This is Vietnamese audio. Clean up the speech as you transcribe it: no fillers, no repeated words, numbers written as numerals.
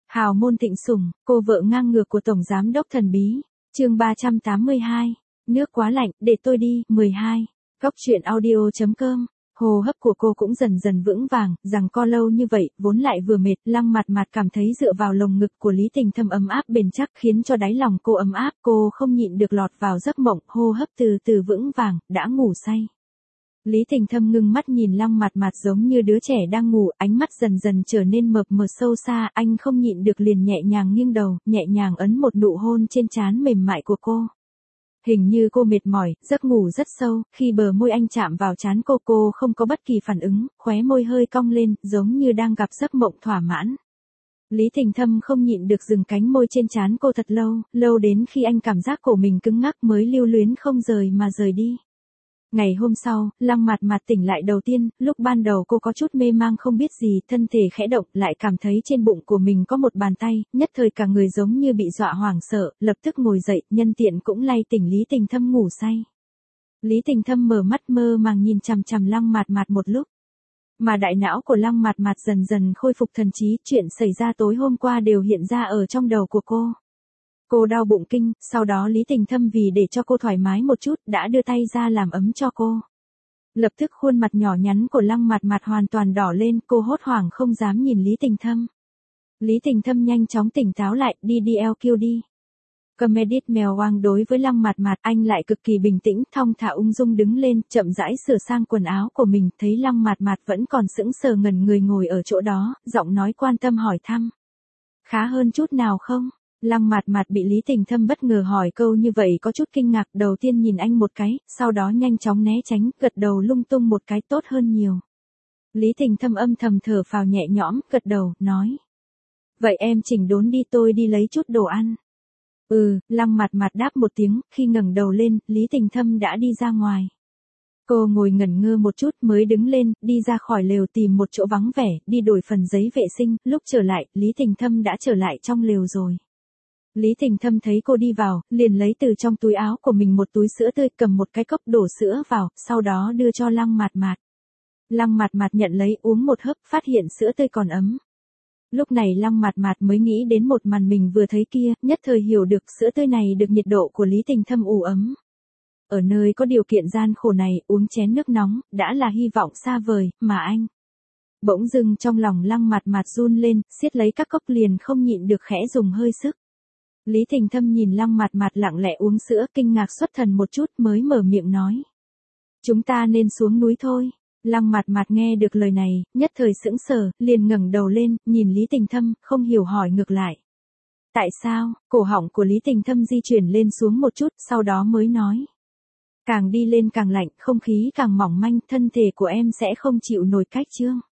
Hào môn thịnh sủng, cô vợ ngang ngược của Tổng Giám đốc thần bí. Chương 382. Nước quá lạnh, để tôi đi. 12. Góc truyện audio.com. Hô hấp của cô cũng dần dần vững vàng, rằng co lâu như vậy, vốn lại vừa mệt, Lăng Mạt Mạt cảm thấy dựa vào lồng ngực của Lý Tình Thâm ấm áp bền chắc khiến cho đáy lòng cô ấm áp, cô không nhịn được lọt vào giấc mộng, hô hấp từ từ vững vàng, đã ngủ say. Lý Tình Thâm ngưng mắt nhìn Lăng Mạt Mạt giống như đứa trẻ đang ngủ, ánh mắt dần dần trở nên mập mờ sâu xa, anh không nhịn được liền nhẹ nhàng nghiêng đầu, nhẹ nhàng ấn một nụ hôn trên trán mềm mại của cô. Hình như cô mệt mỏi, giấc ngủ rất sâu, khi bờ môi anh chạm vào trán cô không có bất kỳ phản ứng, khóe môi hơi cong lên, giống như đang gặp giấc mộng thỏa mãn. Lý Tình Thâm không nhịn được dừng cánh môi trên trán cô thật lâu, lâu đến khi anh cảm giác cổ mình cứng ngắc mới lưu luyến không rời mà rời đi. Ngày hôm sau, Lăng Mạt Mạt tỉnh lại đầu tiên, lúc ban đầu cô có chút mê mang không biết gì, thân thể khẽ động, lại cảm thấy trên bụng của mình có một bàn tay, nhất thời cả người giống như bị dọa hoảng sợ, lập tức ngồi dậy, nhân tiện cũng lay tỉnh Lý Tình Thâm ngủ say. Lý Tình Thâm mở mắt mơ màng nhìn chằm chằm Lăng Mạt Mạt một lúc. Mà đại não của Lăng Mạt Mạt dần dần khôi phục thần trí, chuyện xảy ra tối hôm qua đều hiện ra ở trong đầu của cô. Cô đau bụng kinh, sau đó Lý Tình Thâm vì để cho cô thoải mái một chút, đã đưa tay ra làm ấm cho cô. Lập tức khuôn mặt nhỏ nhắn của Lăng Mạt Mạt hoàn toàn đỏ lên, cô hốt hoảng không dám nhìn Lý Tình Thâm. Lý Tình Thâm nhanh chóng tỉnh táo lại, đi LQ đi. Comedit mèo oang đối với Lăng Mạt Mạt, anh lại cực kỳ bình tĩnh, thong thả ung dung đứng lên, chậm rãi sửa sang quần áo của mình, thấy Lăng Mạt Mạt vẫn còn sững sờ ngẩn người ngồi ở chỗ đó, giọng nói quan tâm hỏi thăm. Khá hơn chút nào không? Lăng Mạt Mạt bị Lý Tình Thâm bất ngờ hỏi câu như vậy có chút kinh ngạc, đầu tiên nhìn anh một cái, sau đó nhanh chóng né tránh, gật đầu lung tung một cái, tốt hơn nhiều. Lý Tình Thâm âm thầm thở phào nhẹ nhõm, gật đầu, nói. Vậy em chỉnh đốn đi, tôi đi lấy chút đồ ăn. Lăng Mạt Mạt đáp một tiếng, khi ngẩng đầu lên, Lý Tình Thâm đã đi ra ngoài. Cô ngồi ngẩn ngơ một chút mới đứng lên, đi ra khỏi lều tìm một chỗ vắng vẻ, đi đổi phần giấy vệ sinh, lúc trở lại, Lý Tình Thâm đã trở lại trong lều rồi. Lý Tình Thâm thấy cô đi vào, liền lấy từ trong túi áo của mình một túi sữa tươi, cầm một cái cốc đổ sữa vào, sau đó đưa cho Lăng Mạt Mạt. Lăng Mạt Mạt nhận lấy uống một hớp, phát hiện sữa tươi còn ấm. Lúc này Lăng Mạt Mạt mới nghĩ đến một màn mình vừa thấy kia, nhất thời hiểu được sữa tươi này được nhiệt độ của Lý Tình Thâm ủ ấm. Ở nơi có điều kiện gian khổ này, uống chén nước nóng, đã là hy vọng xa vời, mà anh. Bỗng dưng trong lòng Lăng Mạt Mạt run lên, siết lấy các cốc liền không nhịn được khẽ dùng hơi sức. Lý Tình Thâm nhìn Lăng Mạt Mạt lặng lẽ uống sữa, kinh ngạc xuất thần một chút mới mở miệng nói. Chúng ta nên xuống núi thôi. Lăng Mạt Mạt nghe được lời này, nhất thời sững sờ, liền ngẩng đầu lên, nhìn Lý Tình Thâm, không hiểu hỏi ngược lại. Tại sao? Cổ họng của Lý Tình Thâm di chuyển lên xuống một chút, sau đó mới nói. Càng đi lên càng lạnh, không khí càng mỏng manh, thân thể của em sẽ không chịu nổi cách chương.